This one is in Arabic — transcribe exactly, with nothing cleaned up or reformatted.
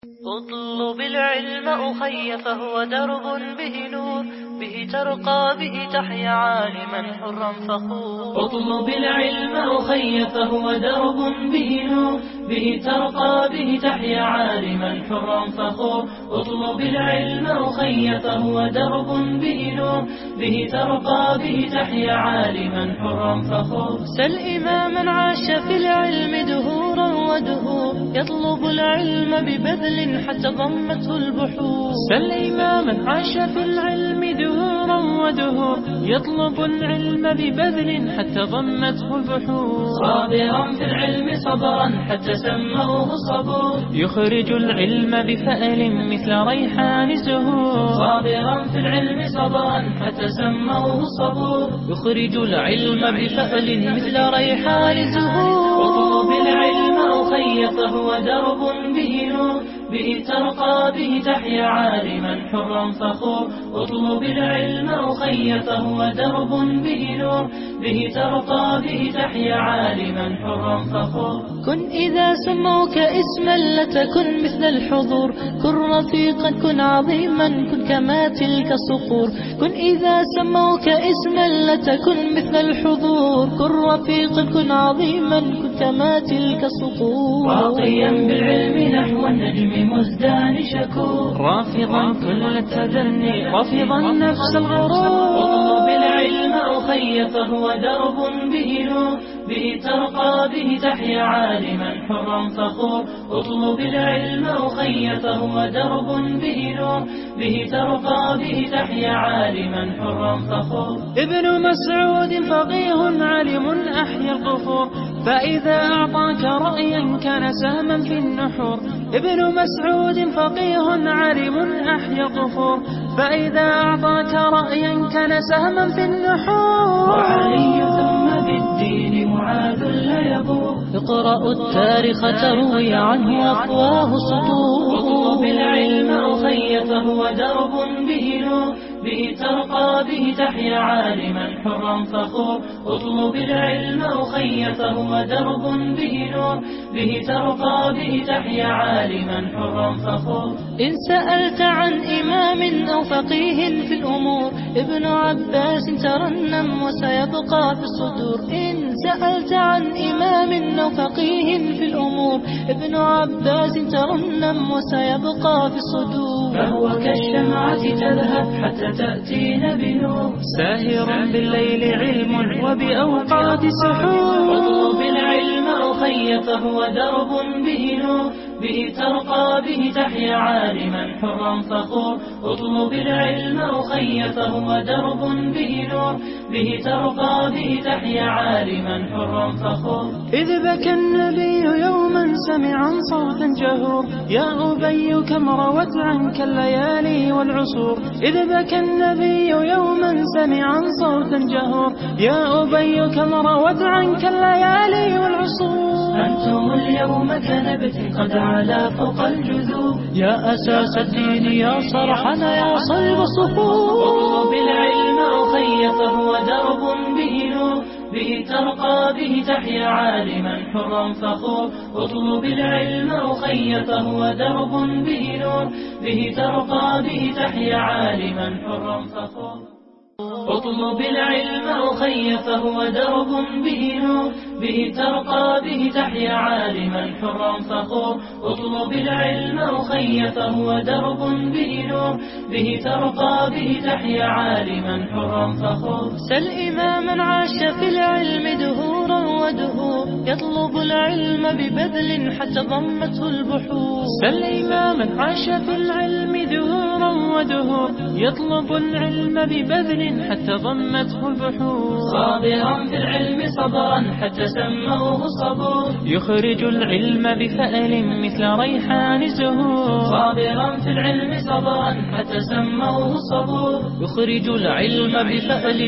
اطلب العلم أخي فهو درب به نور، به ترقى به تحيا عالما حرا فخور. اطلب العلم أخي فهو درب به نور، به ترقى به تحيا عالما حرا فخور. اطلب العلم أخي فهو درب به نور، به ترقى به تحيا عالما حرا فخور. سل إماما عاش في العلم دهورا ودهور، يطلب العلم ببذل حتى ضمته البحور. سل إماما عاش في العلم دهورا ودهور، يطلب العلم ببذل حتى ضمته البحور. صابرا في العلم صبرا حتى سموه الصبور، يخرج العلم بفأل مثل ريحان الزهور. صابرا في العلم صبرا حتى سموه الصبور، يخرج العلم بفأل مثل ريحان الزهور. اطلب العلم أخي فهو درب به نور، به ترقى به تحيا عالما حرا فخور. اطلب العلم أخي فهو درب به نور، به ترقى به تحيا عالما حرا فخور. كن إذا سموك اسما لتكن مثل الحضور، كن رفيقا كن عظيما كن كما تلك الصقور. كن إذا سموك اسما لتكن مثل الحضور، كن رفيقا كن عظيما كن كما تلك الصقور. راقيا بالعلم نحو النجم مزدان شكور، رافضا كل التدني رافضا نفس الغرور. اطلب العلم أخي فهو درب به نور، به ترقى به تحيا عالما حرا فخور. اطلب العلم أخي فهو درب به نور، به ترقى به تحيا عالما حرا فخور. ابن مسعود فقيه علم أحيا القفور، فإذا أعطاك رأيا كان سهما في النحور. ابن مسعود فقيه علم أحيا القفور، فإذا أعطاك رأيا كان سهما في النحور. وعلي ثم بالدين معاذ لا يبور، اقرأوا التاريخ تروي عنه أفواه سطور. اطلب العلم أخي فهو درب به نور، به ترقى به تحيا عالما حرا فخور. اطلب العلم أخي فهو درب به نور، به ترقى به تحيا عالما حرا فخور. إن سألت عن إمام أو فقيه في الأمور، ابن عباس ترنم وسيبقى في الصدور. إن سألت عن إمام أو فقيه في الأمور، ابن عباس ترنم وسيبقى في الصدور. فهو كالشمعة تذهب حتى تأتينا بنور، ساهرا بالليل علم وبأوقات سحور. اطلب العلم أخي فهو درب به نور، به ترقى به تحيا عالما حرا فخور. اطلب العلم أخي فهو درب به نور، به ترقى به تحيا عالما حرا فخور. إذ بكى النبي يوما سمعا صوتا جهور، يا أبي كم روت عنك الليالي والعصور. إذ بكى النبي يوما سمعا صوتا جهور، يا أبي كم روت عنك الليالي والعصور. أنتم اليوم كنبت قد علا فوق الجذور، يا أساس الدين يا صرحنا يا صلب الصفور. اطلب العلم أخي فهو درب به نور، به ترقى به تحيا عالما حرا فخور. اطلب العلم أخي فهو درب به نور، به ترقى به تحيا عالما حرا فخور. اطلب العلم أخي فهو درب به نور، به ترقى به تحيا عالما حرا فخور. اطلب العلم أخي فهو درب به نور، به ترقى به تحيا عالما حرا فخور. سل إماما عاش في العلم دهورا ودهور، يطلب العلم ببذل حتى ضمته البحور. سل إماما عاش في العلم دهورا ودهور، يطلب العلم ببذل حتى ضمته البحور. صابرا في العلم صبرا حتى سموه الصبور، يخرج العلم بفأل مثل ريحان الزهور. صابرا في العلم صبرا حتى سموه الصبور، يخرج العلم بفأل